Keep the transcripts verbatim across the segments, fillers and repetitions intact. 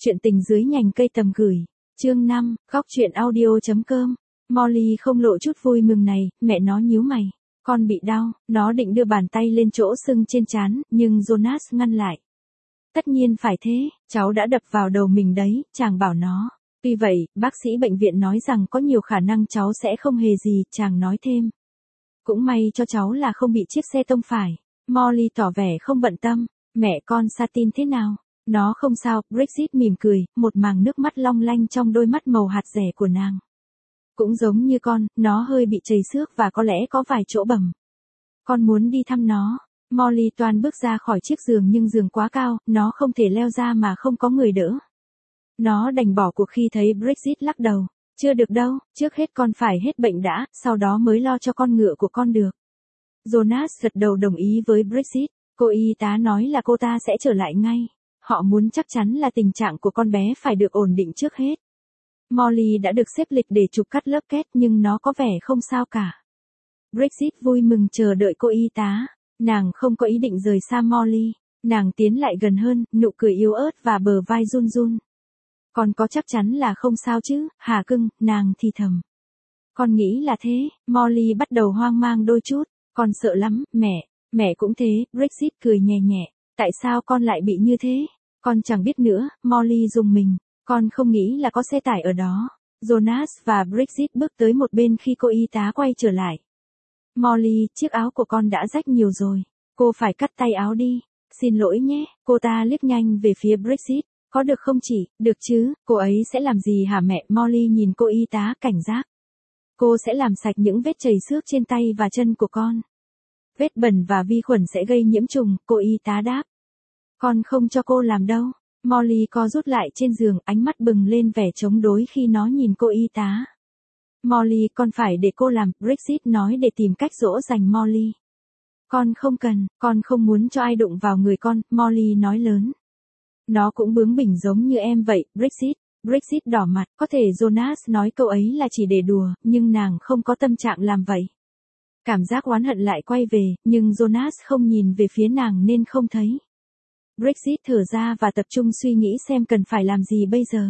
Chuyện tình dưới nhành cây tầm gửi. Chương năm, góc chuyện audio chấm com. Molly không lộ chút vui mừng này, mẹ nó nhíu mày. Con bị đau, nó định đưa bàn tay lên chỗ sưng trên trán, nhưng Jonas ngăn lại. Tất nhiên phải thế, cháu đã đập vào đầu mình đấy, chàng bảo nó. Tuy vậy, bác sĩ bệnh viện nói rằng có nhiều khả năng cháu sẽ không hề gì, chàng nói thêm. Cũng may cho cháu là không bị chiếc xe tông phải. Molly tỏ vẻ không bận tâm. Mẹ con Satin thế nào? Nó không sao, Brexit mỉm cười, một màng nước mắt long lanh trong đôi mắt màu hạt rẻ của nàng. Cũng giống như con, nó hơi bị trầy xước và có lẽ có vài chỗ bầm. Con muốn đi thăm nó. Molly toan bước ra khỏi chiếc giường nhưng giường quá cao, nó không thể leo ra mà không có người đỡ. Nó đành bỏ cuộc khi thấy Brexit lắc đầu. Chưa được đâu, trước hết con phải hết bệnh đã, sau đó mới lo cho con ngựa của con được. Jonas gật đầu đồng ý với Brexit. Cô y tá nói là cô ta sẽ trở lại ngay. Họ muốn chắc chắn là tình trạng của con bé phải được ổn định trước hết. Molly đã được xếp lịch để chụp cắt lớp két nhưng nó có vẻ không sao cả. Brexit vui mừng chờ đợi cô y tá. Nàng không có ý định rời xa Molly. Nàng tiến lại gần hơn, nụ cười yếu ớt và bờ vai run run. Con có chắc chắn là không sao chứ, hả cưng, nàng thì thầm. Con nghĩ là thế, Molly bắt đầu hoang mang đôi chút. Con sợ lắm, mẹ, mẹ cũng thế, Brexit cười nhẹ nhẹ. Tại sao con lại bị như thế? Con chẳng biết nữa, Molly rùng mình. Con không nghĩ là có xe tải ở đó. Jonas và Brexit bước tới một bên khi cô y tá quay trở lại. Molly, chiếc áo của con đã rách nhiều rồi. Cô phải cắt tay áo đi. Xin lỗi nhé, cô ta liếc nhanh về phía Brexit. Có được không chị? Được chứ, cô ấy sẽ làm gì hả mẹ? Molly nhìn cô y tá cảnh giác. Cô sẽ làm sạch những vết chảy xước trên tay và chân của con. Vết bẩn và vi khuẩn sẽ gây nhiễm trùng, cô y tá đáp. Con không cho cô làm đâu. Molly co rút lại trên giường, ánh mắt bừng lên vẻ chống đối khi nó nhìn cô y tá. Molly, con phải để cô làm, Brexit nói để tìm cách dỗ dành Molly. Con không cần, con không muốn cho ai đụng vào người con, Molly nói lớn. Nó cũng bướng bỉnh giống như em vậy, Brexit. Brexit đỏ mặt, có thể Jonas nói câu ấy là chỉ để đùa, nhưng nàng không có tâm trạng làm vậy. Cảm giác oán hận lại quay về, nhưng Jonas không nhìn về phía nàng nên không thấy. Brexit thở ra và tập trung suy nghĩ xem cần phải làm gì bây giờ.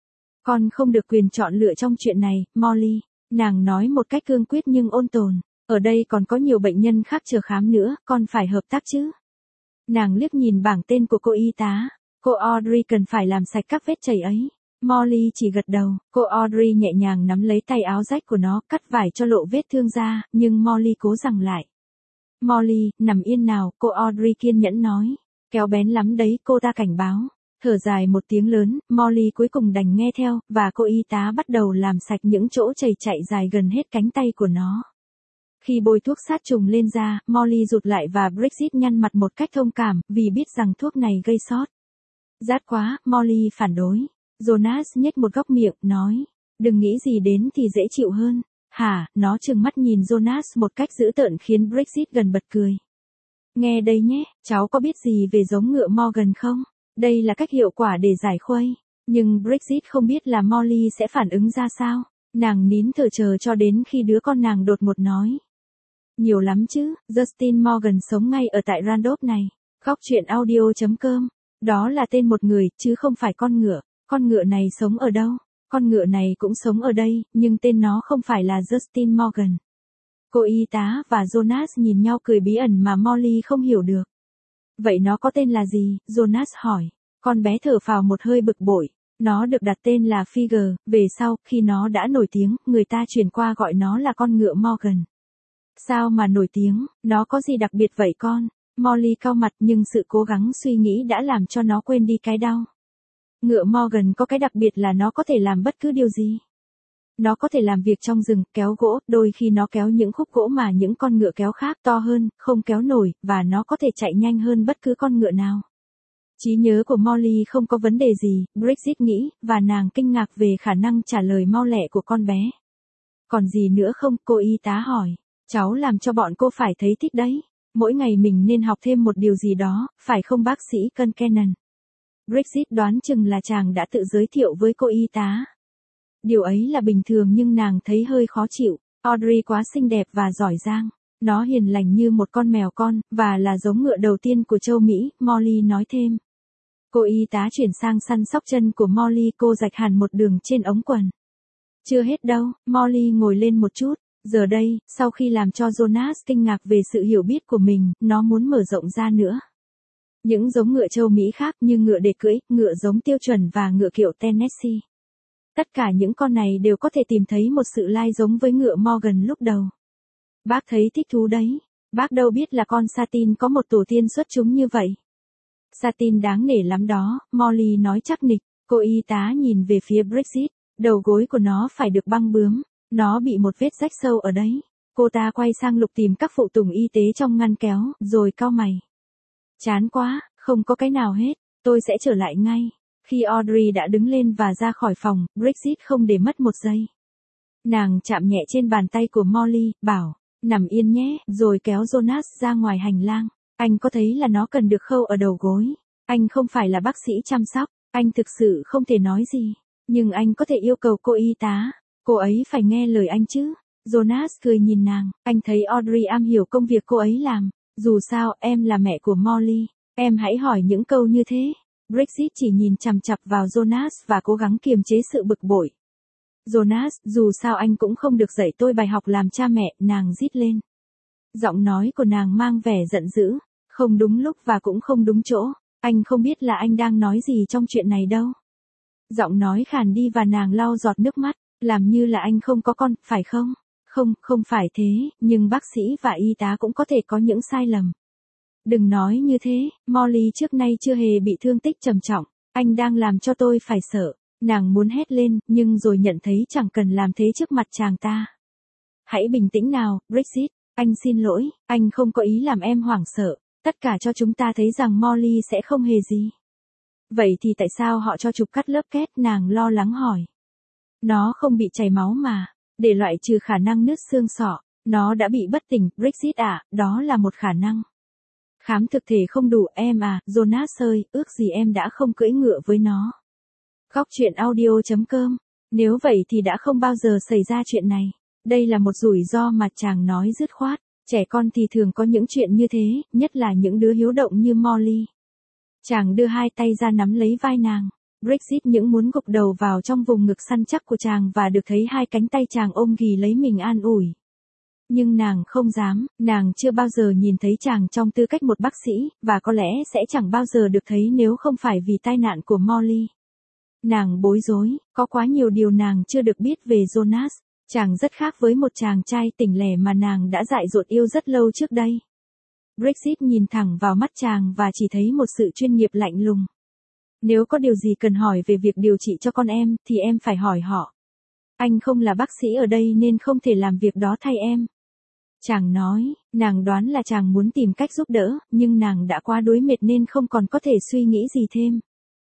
Con không được quyền chọn lựa trong chuyện này, Molly. Nàng nói một cách cương quyết nhưng ôn tồn. Ở đây còn có nhiều bệnh nhân khác chờ khám nữa, con phải hợp tác chứ. Nàng liếc nhìn bảng tên của cô y tá. Cô Audrey cần phải làm sạch các vết chảy ấy. Molly chỉ gật đầu, cô Audrey nhẹ nhàng nắm lấy tay áo rách của nó, cắt vải cho lộ vết thương ra, nhưng Molly cố giằng lại. Molly, nằm yên nào, cô Audrey kiên nhẫn nói. Kéo bén lắm đấy, cô ta cảnh báo. Thở dài một tiếng lớn, Molly cuối cùng đành nghe theo, và cô y tá bắt đầu làm sạch những chỗ chảy chạy dài gần hết cánh tay của nó. Khi bôi thuốc sát trùng lên da, Molly rụt lại và Brexit nhăn mặt một cách thông cảm, vì biết rằng thuốc này gây sót. Rát quá, Molly phản đối. Jonas nhếch một góc miệng, nói. Đừng nghĩ gì đến thì dễ chịu hơn. Hả, nó trừng mắt nhìn Jonas một cách dữ tợn khiến Brexit gần bật cười. Nghe đây nhé, cháu có biết gì về giống ngựa Morgan không? Đây là cách hiệu quả để giải khuây. Nhưng Brexit không biết là Molly sẽ phản ứng ra sao. Nàng nín thở chờ cho đến khi đứa con nàng đột ngột nói. Nhiều lắm chứ, Justin Morgan sống ngay ở tại Randolph này. Góc chuyện audio chấm com. Đó là tên một người, chứ không phải con ngựa. Con ngựa này sống ở đâu? Con ngựa này cũng sống ở đây, nhưng tên nó không phải là Justin Morgan. Cô y tá và Jonas nhìn nhau cười bí ẩn mà Molly không hiểu được. Vậy nó có tên là gì? Jonas hỏi. Con bé thở phào một hơi bực bội. Nó được đặt tên là Figure, về sau, khi nó đã nổi tiếng, người ta chuyển qua gọi nó là con ngựa Morgan. Sao mà nổi tiếng, nó có gì đặc biệt vậy con? Molly cau mặt nhưng sự cố gắng suy nghĩ đã làm cho nó quên đi cái đau. Ngựa Morgan có cái đặc biệt là nó có thể làm bất cứ điều gì. Nó có thể làm việc trong rừng, kéo gỗ, đôi khi nó kéo những khúc gỗ mà những con ngựa kéo khác to hơn, không kéo nổi, và nó có thể chạy nhanh hơn bất cứ con ngựa nào. Trí nhớ của Molly không có vấn đề gì, Brexit nghĩ, và nàng kinh ngạc về khả năng trả lời mau lẹ của con bé. Còn gì nữa không, cô y tá hỏi. Cháu làm cho bọn cô phải thấy thích đấy. Mỗi ngày mình nên học thêm một điều gì đó, phải không bác sĩ Concannon? Brexit đoán chừng là chàng đã tự giới thiệu với cô y tá. Điều ấy là bình thường nhưng nàng thấy hơi khó chịu. Audrey quá xinh đẹp và giỏi giang. Nó hiền lành như một con mèo con, và là giống ngựa đầu tiên của châu Mỹ, Molly nói thêm. Cô y tá chuyển sang săn sóc chân của Molly, cô rạch hẳn một đường trên ống quần. Chưa hết đâu, Molly ngồi lên một chút. Giờ đây, sau khi làm cho Jonas kinh ngạc về sự hiểu biết của mình, nó muốn mở rộng ra nữa. Những giống ngựa châu Mỹ khác như ngựa để cưỡi, ngựa giống tiêu chuẩn và ngựa kiểu Tennessee. Tất cả những con này đều có thể tìm thấy một sự lai giống với ngựa Morgan lúc đầu. Bác thấy thích thú đấy. Bác đâu biết là con Satin có một tổ tiên xuất chúng như vậy. Satin đáng nể lắm đó, Molly nói chắc nịch. Cô y tá nhìn về phía Brexit. Đầu gối của nó phải được băng bướm. Nó bị một vết rách sâu ở đấy. Cô ta quay sang lục tìm các phụ tùng y tế trong ngăn kéo, rồi cau mày. Chán quá, không có cái nào hết, tôi sẽ trở lại ngay. Khi Audrey đã đứng lên và ra khỏi phòng, Brexit không để mất một giây. Nàng chạm nhẹ trên bàn tay của Molly, bảo, nằm yên nhé, rồi kéo Jonas ra ngoài hành lang. Anh có thấy là nó cần được khâu ở đầu gối. Anh không phải là bác sĩ chăm sóc, anh thực sự không thể nói gì. Nhưng anh có thể yêu cầu cô y tá. Cô ấy phải nghe lời anh chứ. Jonas cười nhìn nàng, anh thấy Audrey am hiểu công việc cô ấy làm. Dù sao, em là mẹ của Molly. Em hãy hỏi những câu như thế. Brexit chỉ nhìn chằm chằm vào Jonas và cố gắng kiềm chế sự bực bội. Jonas, dù sao anh cũng không được dạy tôi bài học làm cha mẹ, nàng rít lên. Giọng nói của nàng mang vẻ giận dữ, không đúng lúc và cũng không đúng chỗ. Anh không biết là anh đang nói gì trong chuyện này đâu. Giọng nói khàn đi và nàng lau giọt nước mắt, làm như là anh không có con, phải không? Không, không phải thế, nhưng bác sĩ và y tá cũng có thể có những sai lầm. Đừng nói như thế, Molly trước nay chưa hề bị thương tích trầm trọng, anh đang làm cho tôi phải sợ. Nàng muốn hét lên, nhưng rồi nhận thấy chẳng cần làm thế trước mặt chàng ta. Hãy bình tĩnh nào, Brexit, anh xin lỗi, anh không có ý làm em hoảng sợ, tất cả cho chúng ta thấy rằng Molly sẽ không hề gì. Vậy thì tại sao họ cho chụp cắt lớp két, nàng lo lắng hỏi. Nó không bị chảy máu mà, để loại trừ khả năng nứt xương sọ, nó đã bị bất tỉnh, Brexit à, đó là một khả năng. Khám thực thể không đủ em à, Jonas ơi, ước gì em đã không cưỡi ngựa với nó. Góc truyện audio chấm com. Nếu vậy thì đã không bao giờ xảy ra chuyện này. Đây là một rủi ro mà chàng nói dứt khoát. Trẻ con thì thường có những chuyện như thế, nhất là những đứa hiếu động như Molly. Chàng đưa hai tay ra nắm lấy vai nàng. Brexit những muốn gục đầu vào trong vùng ngực săn chắc của chàng và được thấy hai cánh tay chàng ôm ghì lấy mình an ủi. Nhưng nàng không dám, nàng chưa bao giờ nhìn thấy chàng trong tư cách một bác sĩ, và có lẽ sẽ chẳng bao giờ được thấy nếu không phải vì tai nạn của Molly. Nàng bối rối, có quá nhiều điều nàng chưa được biết về Jonas. Chàng rất khác với một chàng trai tỉnh lẻ mà nàng đã dại dột yêu rất lâu trước đây. Brexit nhìn thẳng vào mắt chàng và chỉ thấy một sự chuyên nghiệp lạnh lùng. Nếu có điều gì cần hỏi về việc điều trị cho con em, thì em phải hỏi họ. Anh không là bác sĩ ở đây nên không thể làm việc đó thay em. Chàng nói, nàng đoán là chàng muốn tìm cách giúp đỡ, nhưng nàng đã quá đuối mệt nên không còn có thể suy nghĩ gì thêm.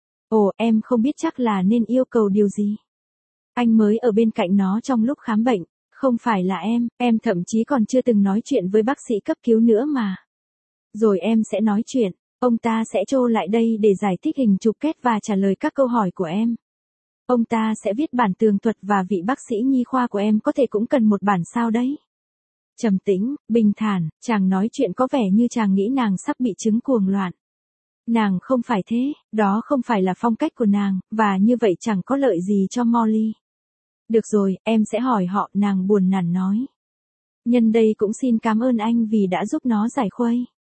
Ồ, em không biết chắc là nên yêu cầu điều gì. Anh mới ở bên cạnh nó trong lúc khám bệnh, không phải là em, em thậm chí còn chưa từng nói chuyện với bác sĩ cấp cứu nữa mà. Rồi em sẽ nói chuyện, ông ta sẽ trô lại đây để giải thích hình chụp kết và trả lời các câu hỏi của em. Ông ta sẽ viết bản tường thuật và vị bác sĩ nhi khoa của em có thể cũng cần một bản sao đấy. Trầm tĩnh, bình thản, chàng nói chuyện có vẻ như chàng nghĩ nàng sắp bị chứng cuồng loạn. Nàng không phải thế, đó không phải là phong cách của nàng, và như vậy chẳng có lợi gì cho Molly. Được rồi, em sẽ hỏi họ, nàng buồn nản nói. Nhân đây cũng xin cảm ơn anh vì đã giúp nó giải khuây.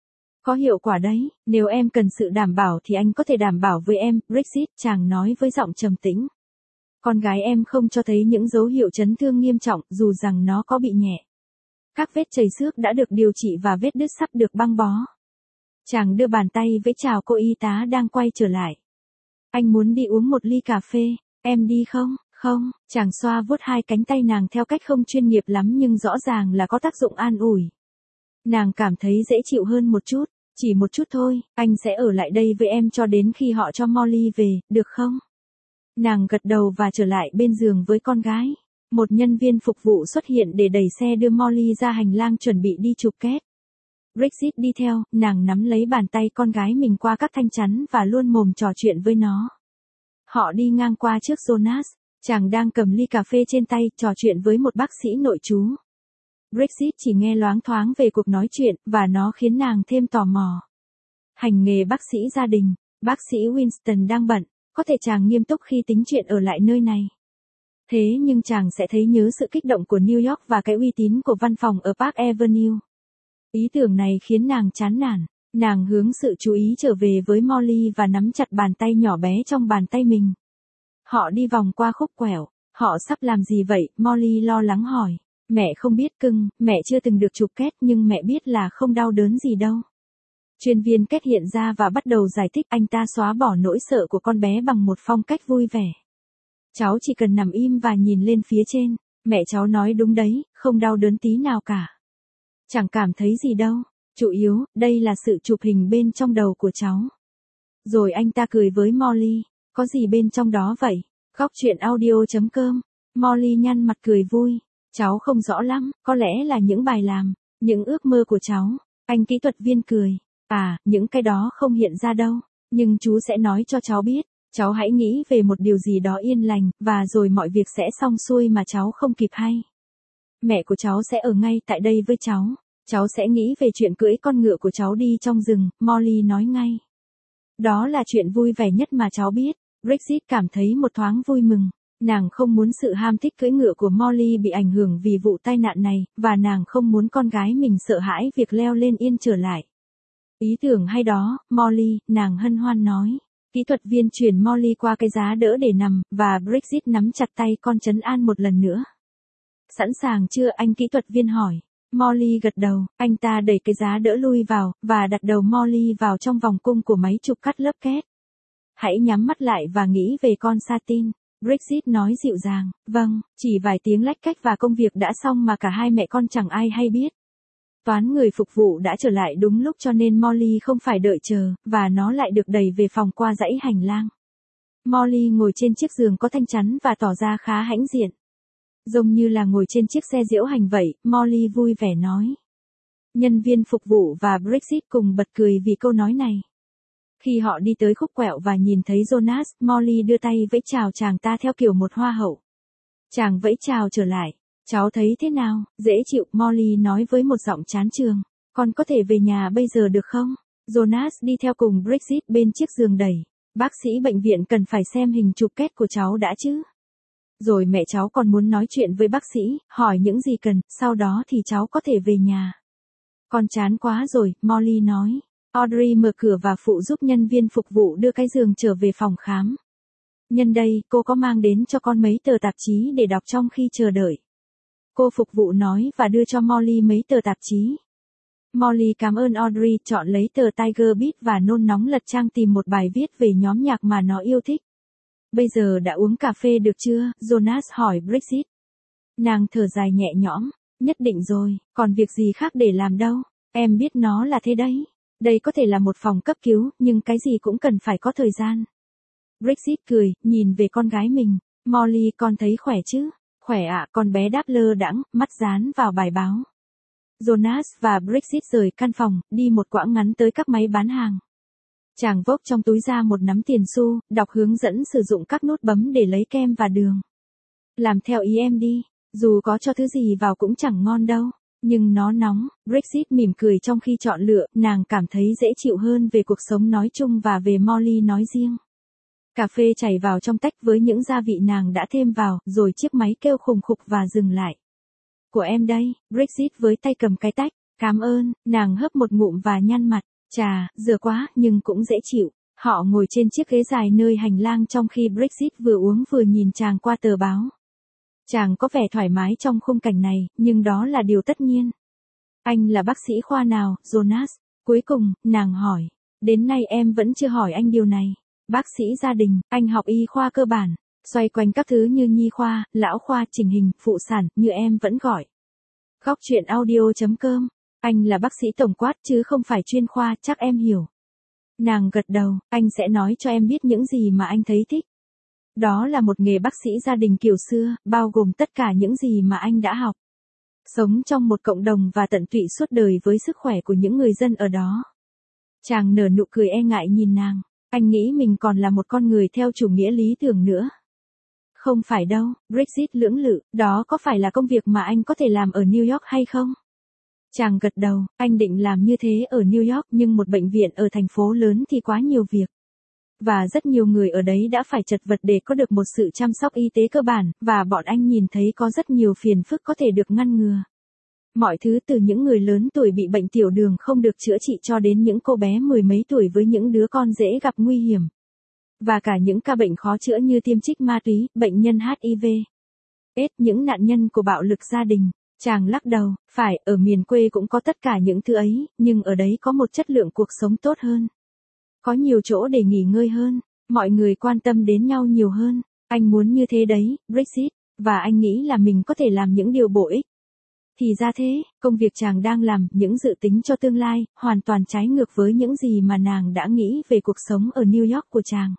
Có hiệu quả đấy, nếu em cần sự đảm bảo thì anh có thể đảm bảo với em, Brexit, chàng nói với giọng trầm tĩnh. Con gái em không cho thấy những dấu hiệu chấn thương nghiêm trọng, dù rằng nó có bị nhẹ. Các vết chảy xước đã được điều trị và vết đứt sắp được băng bó. Chàng đưa bàn tay với chào cô y tá đang quay trở lại. Anh muốn đi uống một ly cà phê, em đi không? Không, chàng xoa vuốt hai cánh tay nàng theo cách không chuyên nghiệp lắm nhưng rõ ràng là có tác dụng an ủi. Nàng cảm thấy dễ chịu hơn một chút, chỉ một chút thôi, anh sẽ ở lại đây với em cho đến khi họ cho Molly về, được không? Nàng gật đầu và trở lại bên giường với con gái. Một nhân viên phục vụ xuất hiện để đẩy xe đưa Molly ra hành lang chuẩn bị đi chụp kết. Brexit đi theo, nàng nắm lấy bàn tay con gái mình qua các thanh chắn và luôn mồm trò chuyện với nó. Họ đi ngang qua trước Jonas, chàng đang cầm ly cà phê trên tay, trò chuyện với một bác sĩ nội trú. Brexit chỉ nghe loáng thoáng về cuộc nói chuyện, và nó khiến nàng thêm tò mò. Hành nghề bác sĩ gia đình, Bác sĩ Winston đang bận, có thể chàng nghiêm túc khi tính chuyện ở lại nơi này. Thế nhưng chàng sẽ thấy nhớ sự kích động của New York và cái uy tín của văn phòng ở Park Avenue. Ý tưởng này khiến nàng chán nản, nàng hướng sự chú ý trở về với Molly và nắm chặt bàn tay nhỏ bé trong bàn tay mình. Họ đi vòng qua khúc quẹo, họ sắp làm gì vậy? Molly lo lắng hỏi. Mẹ không biết cưng, mẹ chưa từng được chụp két nhưng mẹ biết là không đau đớn gì đâu. Chuyên viên két hiện ra và bắt đầu giải thích, anh ta xóa bỏ nỗi sợ của con bé bằng một phong cách vui vẻ. Cháu chỉ cần nằm im và nhìn lên phía trên, mẹ cháu nói đúng đấy, không đau đớn tí nào cả. Chẳng cảm thấy gì đâu, chủ yếu, đây là sự chụp hình bên trong đầu của cháu. Rồi anh ta cười với Molly, có gì bên trong đó vậy? Góc truyện audio chấm com. Molly nhăn mặt cười vui, cháu không rõ lắm, có lẽ là những bài làm, những ước mơ của cháu. Anh kỹ thuật viên cười, à, những cái đó không hiện ra đâu, nhưng chú sẽ nói cho cháu biết. Cháu hãy nghĩ về một điều gì đó yên lành, và rồi mọi việc sẽ xong xuôi mà cháu không kịp hay. Mẹ của cháu sẽ ở ngay tại đây với cháu. Cháu sẽ nghĩ về chuyện cưỡi con ngựa của cháu đi trong rừng, Molly nói ngay. Đó là chuyện vui vẻ nhất mà cháu biết. Bridget cảm thấy một thoáng vui mừng. Nàng không muốn sự ham thích cưỡi ngựa của Molly bị ảnh hưởng vì vụ tai nạn này, và nàng không muốn con gái mình sợ hãi việc leo lên yên trở lại. Ý tưởng hay đó, Molly, nàng hân hoan nói. Kỹ thuật viên chuyển Molly qua cái giá đỡ để nằm, và Bridget nắm chặt tay con trấn an một lần nữa. Sẵn sàng chưa? Anh kỹ thuật viên hỏi. Molly gật đầu, anh ta đẩy cái giá đỡ lui vào, và đặt đầu Molly vào trong vòng cung của máy chụp cắt lớp két. Hãy nhắm mắt lại và nghĩ về con Satin. Bridget nói dịu dàng, vâng, chỉ vài tiếng lách cách và công việc đã xong mà cả hai mẹ con chẳng ai hay biết. Toán người phục vụ đã trở lại đúng lúc cho nên Molly không phải đợi chờ, và nó lại được đẩy về phòng qua dãy hành lang. Molly ngồi trên chiếc giường có thanh chắn và tỏ ra khá hãnh diện. Giống như là ngồi trên chiếc xe diễu hành vậy, Molly vui vẻ nói. Nhân viên phục vụ và Bridget cùng bật cười vì câu nói này. Khi họ đi tới khúc quẹo và nhìn thấy Jonas, Molly đưa tay vẫy chào chàng ta theo kiểu một hoa hậu. Chàng vẫy chào trở lại. Cháu thấy thế nào? Dễ chịu, Molly nói với một giọng chán chường. Con có thể về nhà bây giờ được không? Jonas đi theo cùng Bridget bên chiếc giường đẩy. Bác sĩ bệnh viện cần phải xem hình chụp két của cháu đã chứ. Rồi mẹ cháu còn muốn nói chuyện với bác sĩ, hỏi những gì cần, sau đó thì cháu có thể về nhà. Con chán quá rồi, Molly nói. Audrey mở cửa và phụ giúp nhân viên phục vụ đưa cái giường trở về phòng khám. Nhân đây, cô có mang đến cho con mấy tờ tạp chí để đọc trong khi chờ đợi. Cô phục vụ nói và đưa cho Molly mấy tờ tạp chí. Molly cảm ơn Audrey, chọn lấy tờ Tiger Beat và nôn nóng lật trang tìm một bài viết về nhóm nhạc mà nó yêu thích. Bây giờ đã uống cà phê được chưa? Jonas hỏi Bridget. Nàng thở dài nhẹ nhõm. Nhất định rồi, còn việc gì khác để làm đâu. Em biết nó là thế đấy. Đây có thể là một phòng cấp cứu, nhưng cái gì cũng cần phải có thời gian. Bridget cười, nhìn về con gái mình. Molly, con thấy khỏe chứ? Khỏe ạ, con bé đáp lơ đãng, mắt dán vào bài báo. Jonas và Bridget rời căn phòng, đi một quãng ngắn tới các máy bán hàng. Chàng vốc trong túi ra một nắm tiền xu, đọc hướng dẫn sử dụng các nút bấm để lấy kem và đường. Làm theo ý em đi, dù có cho thứ gì vào cũng chẳng ngon đâu, nhưng nó nóng. Bridget mỉm cười trong khi chọn lựa, nàng cảm thấy dễ chịu hơn về cuộc sống nói chung và về Molly nói riêng. Cà phê chảy vào trong tách với những gia vị nàng đã thêm vào, rồi chiếc máy kêu khùng khục và dừng lại. Của em đây, Bridget với tay cầm cái tách. Cảm ơn, nàng hớp một ngụm và nhăn mặt. Chà, dừa quá, nhưng cũng dễ chịu. Họ ngồi trên chiếc ghế dài nơi hành lang trong khi Bridget vừa uống vừa nhìn chàng qua tờ báo. Chàng có vẻ thoải mái trong khung cảnh này, nhưng đó là điều tất nhiên. Anh là bác sĩ khoa nào, Jonas? Cuối cùng, nàng hỏi. Đến nay em vẫn chưa hỏi anh điều này. Bác sĩ gia đình, anh học y khoa cơ bản, xoay quanh các thứ như nhi khoa, lão khoa, chỉnh hình, phụ sản, như em vẫn gọi. Góc truyện audio chấm com. Anh là bác sĩ tổng quát chứ không phải chuyên khoa, chắc em hiểu. Nàng gật đầu, anh sẽ nói cho em biết những gì mà anh thấy thích. Đó là một nghề bác sĩ gia đình kiểu xưa, bao gồm tất cả những gì mà anh đã học. Sống trong một cộng đồng và tận tụy suốt đời với sức khỏe của những người dân ở đó. Chàng nở nụ cười e ngại nhìn nàng. Anh nghĩ mình còn là một con người theo chủ nghĩa lý tưởng nữa. Không phải đâu, Bridget lưỡng lự, đó có phải là công việc mà anh có thể làm ở New York hay không? Chàng gật đầu, anh định làm như thế ở New York nhưng một bệnh viện ở thành phố lớn thì quá nhiều việc. Và rất nhiều người ở đấy đã phải chật vật để có được một sự chăm sóc y tế cơ bản, và bọn anh nhìn thấy có rất nhiều phiền phức có thể được ngăn ngừa. Mọi thứ từ những người lớn tuổi bị bệnh tiểu đường không được chữa trị cho đến những cô bé mười mấy tuổi với những đứa con dễ gặp nguy hiểm. Và cả những ca bệnh khó chữa như tiêm trích ma túy, bệnh nhân hát i vê, AIDS, những nạn nhân của bạo lực gia đình. Chàng lắc đầu, phải, ở miền quê cũng có tất cả những thứ ấy, nhưng ở đấy có một chất lượng cuộc sống tốt hơn. Có nhiều chỗ để nghỉ ngơi hơn, mọi người quan tâm đến nhau nhiều hơn. Anh muốn như thế đấy, Brexit, và anh nghĩ là mình có thể làm những điều bổ ích. Thì ra thế, công việc chàng đang làm, những dự tính cho tương lai, hoàn toàn trái ngược với những gì mà nàng đã nghĩ về cuộc sống ở New York của chàng.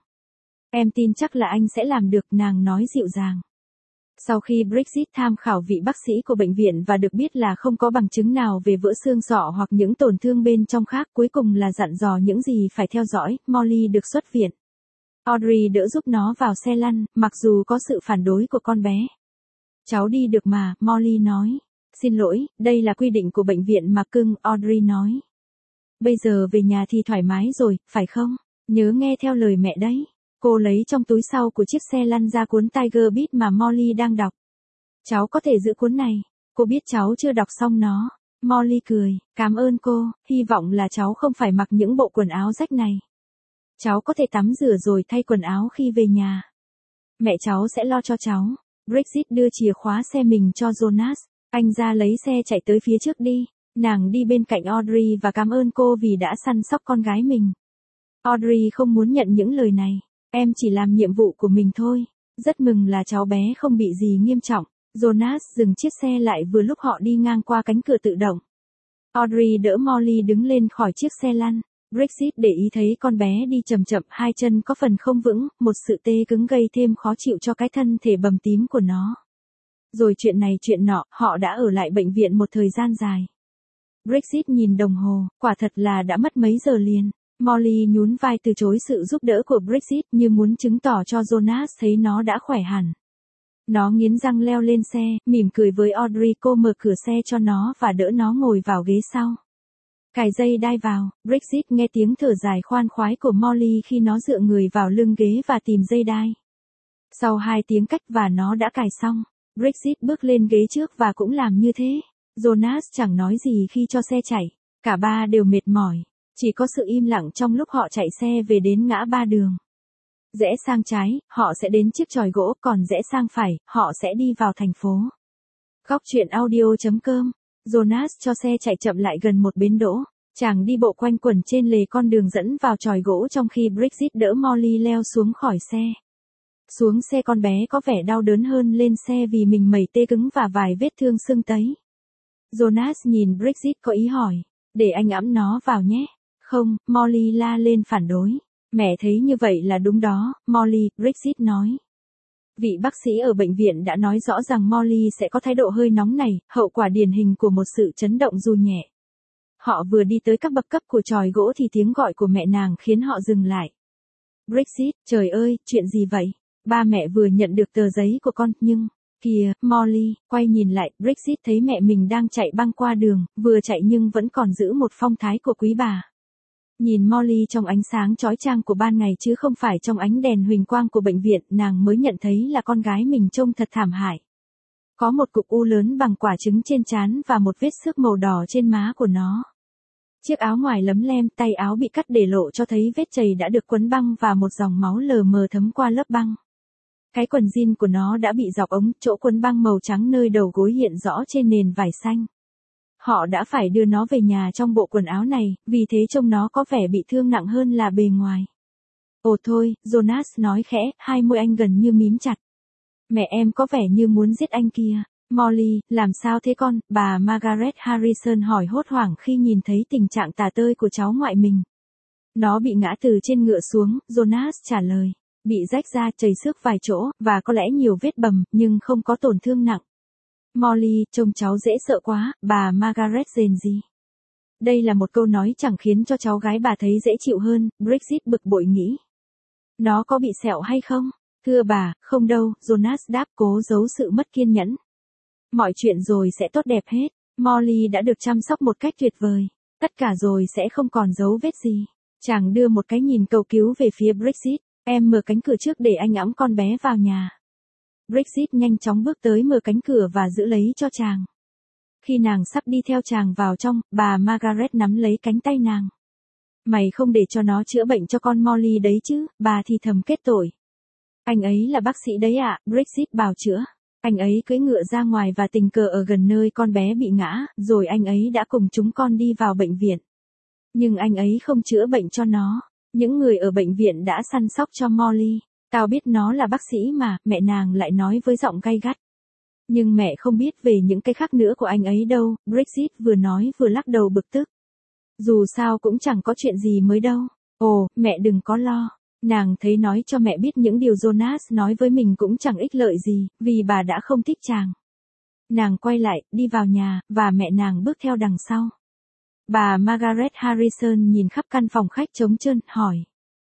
Em tin chắc là anh sẽ làm được, nàng nói dịu dàng. Sau khi Brexit tham khảo vị bác sĩ của bệnh viện và được biết là không có bằng chứng nào về vỡ xương sọ hoặc những tổn thương bên trong khác, cuối cùng là dặn dò những gì phải theo dõi, Molly được xuất viện. Audrey đỡ giúp nó vào xe lăn, mặc dù có sự phản đối của con bé. Cháu đi được mà, Molly nói. Xin lỗi, đây là quy định của bệnh viện mà cưng, Audrey nói. Bây giờ về nhà thì thoải mái rồi, phải không? Nhớ nghe theo lời mẹ đấy. Cô lấy trong túi sau của chiếc xe lăn ra cuốn Tiger Beat mà Molly đang đọc. Cháu có thể giữ cuốn này. Cô biết cháu chưa đọc xong nó. Molly cười, cảm ơn cô, hy vọng là cháu không phải mặc những bộ quần áo rách này. Cháu có thể tắm rửa rồi thay quần áo khi về nhà. Mẹ cháu sẽ lo cho cháu. Brexit đưa chìa khóa xe mình cho Jonas. Anh ra lấy xe chạy tới phía trước đi. Nàng đi bên cạnh Audrey và cảm ơn cô vì đã săn sóc con gái mình. Audrey không muốn nhận những lời này. Em chỉ làm nhiệm vụ của mình thôi. Rất mừng là cháu bé không bị gì nghiêm trọng. Jonas dừng chiếc xe lại vừa lúc họ đi ngang qua cánh cửa tự động. Audrey đỡ Molly đứng lên khỏi chiếc xe lăn. Brexit để ý thấy con bé đi chậm chậm, hai chân có phần không vững, một sự tê cứng gây thêm khó chịu cho cái thân thể bầm tím của nó. Rồi chuyện này chuyện nọ, họ đã ở lại bệnh viện một thời gian dài. Brexit nhìn đồng hồ, quả thật là đã mất mấy giờ liền. Molly nhún vai từ chối sự giúp đỡ của Brexit như muốn chứng tỏ cho Jonas thấy nó đã khỏe hẳn. Nó nghiến răng leo lên xe, mỉm cười với Audrey, cô mở cửa xe cho nó và đỡ nó ngồi vào ghế sau. Cài dây đai vào, Brexit nghe tiếng thở dài khoan khoái của Molly khi nó dựa người vào lưng ghế và tìm dây đai. Sau hai tiếng cách và nó đã cài xong, Brexit bước lên ghế trước và cũng làm như thế. Jonas chẳng nói gì khi cho xe chạy, cả ba đều mệt mỏi. Chỉ có sự im lặng trong lúc họ chạy xe về đến ngã ba đường. Rẽ sang trái, họ sẽ đến chiếc chòi gỗ, còn rẽ sang phải, họ sẽ đi vào thành phố. Góc truyện audio chấm com. Jonas cho xe chạy chậm lại gần một bến đỗ. Chàng đi bộ quanh quẩn trên lề con đường dẫn vào chòi gỗ trong khi Brexit đỡ Molly leo xuống khỏi xe. Xuống xe con bé có vẻ đau đớn hơn lên xe vì mình mẩy tê cứng và vài vết thương sưng tấy. Jonas nhìn Brexit có ý hỏi, để anh ẵm nó vào nhé. Không, Molly la lên phản đối. Mẹ thấy như vậy là đúng đó, Molly, Brexit nói. Vị bác sĩ ở bệnh viện đã nói rõ rằng Molly sẽ có thái độ hơi nóng này, hậu quả điển hình của một sự chấn động dù nhẹ. Họ vừa đi tới các bậc cấp của chòi gỗ thì tiếng gọi của mẹ nàng khiến họ dừng lại. Brexit, trời ơi, chuyện gì vậy? Ba mẹ vừa nhận được tờ giấy của con, nhưng... Kìa, Molly, quay nhìn lại, Brexit thấy mẹ mình đang chạy băng qua đường, vừa chạy nhưng vẫn còn giữ một phong thái của quý bà. Nhìn Molly trong ánh sáng chói chang của ban ngày chứ không phải trong ánh đèn huỳnh quang của bệnh viện, nàng mới nhận thấy là con gái mình trông thật thảm hại. Có một cục u lớn bằng quả trứng trên trán và một vết xước màu đỏ trên má của nó. Chiếc áo ngoài lấm lem, tay áo bị cắt để lộ cho thấy vết chày đã được quấn băng và một dòng máu lờ mờ thấm qua lớp băng. Cái quần jean của nó đã bị dọc ống, chỗ quấn băng màu trắng nơi đầu gối hiện rõ trên nền vải xanh. Họ đã phải đưa nó về nhà trong bộ quần áo này, vì thế trông nó có vẻ bị thương nặng hơn là bề ngoài. Ồ thôi, Jonas nói khẽ, hai môi anh gần như mím chặt. Mẹ em có vẻ như muốn giết anh kia. Molly, làm sao thế con? Bà Margaret Harrison hỏi hốt hoảng khi nhìn thấy tình trạng tả tơi của cháu ngoại mình. Nó bị ngã từ trên ngựa xuống, Jonas trả lời. Bị rách ra, chảy xước vài chỗ, và có lẽ nhiều vết bầm, nhưng không có tổn thương nặng. Molly, trông cháu dễ sợ quá, bà Margaret rền rì. Đây là một câu nói chẳng khiến cho cháu gái bà thấy dễ chịu hơn, Brexit bực bội nghĩ. Nó có bị sẹo hay không? Thưa bà, không đâu, Jonas đáp cố giấu sự mất kiên nhẫn. Mọi chuyện rồi sẽ tốt đẹp hết, Molly đã được chăm sóc một cách tuyệt vời. Tất cả rồi sẽ không còn dấu vết gì. Chàng đưa một cái nhìn cầu cứu về phía Brexit. Em mở cánh cửa trước để anh ẵm con bé vào nhà. Brexit nhanh chóng bước tới mở cánh cửa và giữ lấy cho chàng. Khi nàng sắp đi theo chàng vào trong, bà Margaret nắm lấy cánh tay nàng. Mày không để cho nó chữa bệnh cho con Molly đấy chứ, bà thì thầm kết tội. Anh ấy là bác sĩ đấy ạ, Brexit bào chữa. Anh ấy cưỡi ngựa ra ngoài và tình cờ ở gần nơi con bé bị ngã, rồi anh ấy đã cùng chúng con đi vào bệnh viện. Nhưng anh ấy không chữa bệnh cho nó. Những người ở bệnh viện đã săn sóc cho Molly. Tao biết nó là bác sĩ mà, mẹ nàng lại nói với giọng gay gắt. Nhưng mẹ không biết về những cái khác nữa của anh ấy đâu, Brexit vừa nói vừa lắc đầu bực tức. Dù sao cũng chẳng có chuyện gì mới đâu. Ồ, mẹ đừng có lo. Nàng thấy nói cho mẹ biết những điều Jonas nói với mình cũng chẳng ích lợi gì, vì bà đã không thích chàng. Nàng quay lại, đi vào nhà, và mẹ nàng bước theo đằng sau. Bà Margaret Harrison nhìn khắp căn phòng khách trống trơn, hỏi.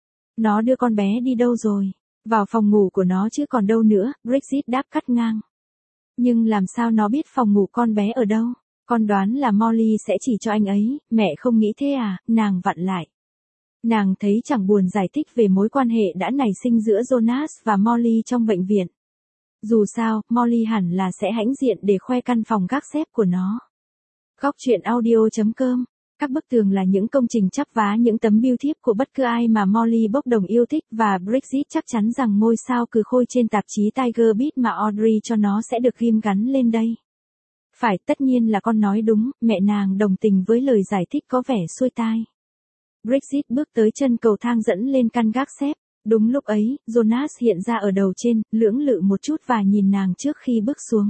Nó đưa con bé đi đâu rồi? Vào phòng ngủ của nó chứ còn đâu nữa, Brexit đáp cắt ngang. Nhưng làm sao nó biết phòng ngủ con bé ở đâu? Con đoán là Molly sẽ chỉ cho anh ấy, mẹ không nghĩ thế à, nàng vặn lại. Nàng thấy chẳng buồn giải thích về mối quan hệ đã nảy sinh giữa Jonas và Molly trong bệnh viện. Dù sao, Molly hẳn là sẽ hãnh diện để khoe căn phòng gác xép của nó. Góc truyện audio chấm com. Các bức tường là những công trình chắp vá những tấm bưu thiếp của bất cứ ai mà Molly bốc đồng yêu thích và Brexit chắc chắn rằng ngôi sao cừ khôi trên tạp chí Tiger Beat mà Audrey cho nó sẽ được ghim gắn lên đây. Phải, tất nhiên là con nói đúng, mẹ nàng đồng tình với lời giải thích có vẻ xuôi tai. Brexit bước tới chân cầu thang dẫn lên căn gác xép. Đúng lúc ấy, Jonas hiện ra ở đầu trên, lưỡng lự một chút và nhìn nàng trước khi bước xuống.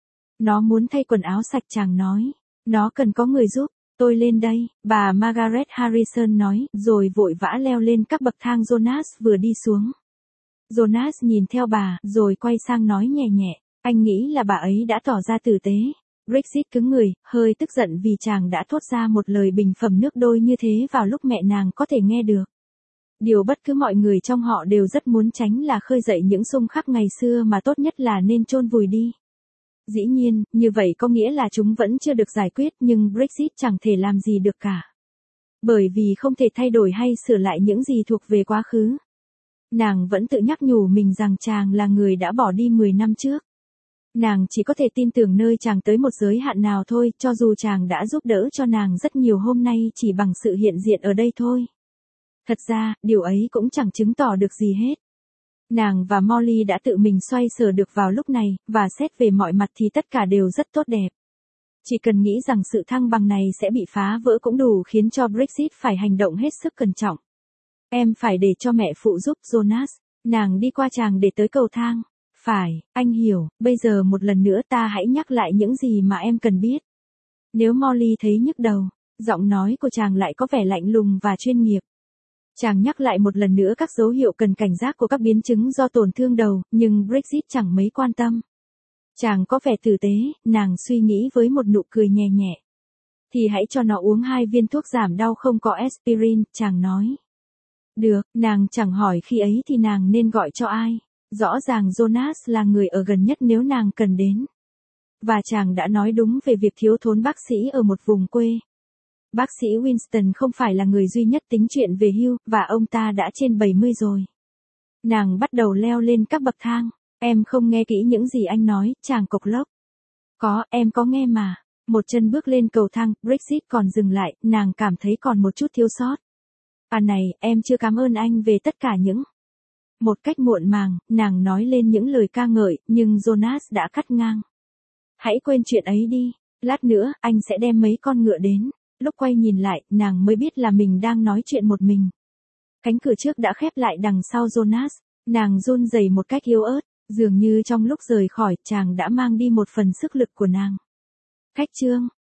Nó muốn thay quần áo sạch, chàng nói. Nó cần có người giúp. Tôi lên đây, bà Margaret Harrison nói, rồi vội vã leo lên các bậc thang Jonas vừa đi xuống. Jonas nhìn theo bà, rồi quay sang nói nhẹ nhẹ, anh nghĩ là bà ấy đã tỏ ra tử tế. Brexit cứng người, hơi tức giận vì chàng đã thốt ra một lời bình phẩm nước đôi như thế vào lúc mẹ nàng có thể nghe được. Điều bất cứ mọi người trong họ đều rất muốn tránh là khơi dậy những xung khắc ngày xưa mà tốt nhất là nên chôn vùi đi. Dĩ nhiên, như vậy có nghĩa là chúng vẫn chưa được giải quyết nhưng Brexit chẳng thể làm gì được cả. Bởi vì không thể thay đổi hay sửa lại những gì thuộc về quá khứ. Nàng vẫn tự nhắc nhủ mình rằng chàng là người đã bỏ đi mười năm trước. Nàng chỉ có thể tin tưởng nơi chàng tới một giới hạn nào thôi, cho dù chàng đã giúp đỡ cho nàng rất nhiều hôm nay chỉ bằng sự hiện diện ở đây thôi. Thật ra, điều ấy cũng chẳng chứng tỏ được gì hết. Nàng và Molly đã tự mình xoay sở được vào lúc này, và xét về mọi mặt thì tất cả đều rất tốt đẹp. Chỉ cần nghĩ rằng sự thăng bằng này sẽ bị phá vỡ cũng đủ khiến cho Brexit phải hành động hết sức cẩn trọng. Em phải để cho mẹ phụ giúp, Jonas. Nàng đi qua chàng để tới cầu thang. Phải, anh hiểu, bây giờ một lần nữa ta hãy nhắc lại những gì mà em cần biết. Nếu Molly thấy nhức đầu, giọng nói của chàng lại có vẻ lạnh lùng và chuyên nghiệp. Chàng nhắc lại một lần nữa các dấu hiệu cần cảnh giác của các biến chứng do tổn thương đầu, nhưng Brexit chẳng mấy quan tâm. Chàng có vẻ tử tế, nàng suy nghĩ với một nụ cười nhẹ nhẹ. Thì hãy cho nó uống hai viên thuốc giảm đau không có aspirin, chàng nói. Được, nàng chẳng hỏi khi ấy thì nàng nên gọi cho ai. Rõ ràng Jonas là người ở gần nhất nếu nàng cần đến. Và chàng đã nói đúng về việc thiếu thốn bác sĩ ở một vùng quê. Bác sĩ Winston không phải là người duy nhất tính chuyện về hưu, và ông ta đã trên bảy mươi rồi. Nàng bắt đầu leo lên các bậc thang. Em không nghe kỹ những gì anh nói, chàng cộc lốc. Có, em có nghe mà. Một chân bước lên cầu thang, Brexit còn dừng lại, nàng cảm thấy còn một chút thiếu sót. À này, em chưa cảm ơn anh về tất cả những... Một cách muộn màng, nàng nói lên những lời ca ngợi, nhưng Jonas đã cắt ngang. Hãy quên chuyện ấy đi, lát nữa, anh sẽ đem mấy con ngựa đến. Lúc quay nhìn lại, nàng mới biết là mình đang nói chuyện một mình. Cánh cửa trước đã khép lại đằng sau Jonas, nàng run rẩy một cách yếu ớt, dường như trong lúc rời khỏi, chàng đã mang đi một phần sức lực của nàng. Khách chương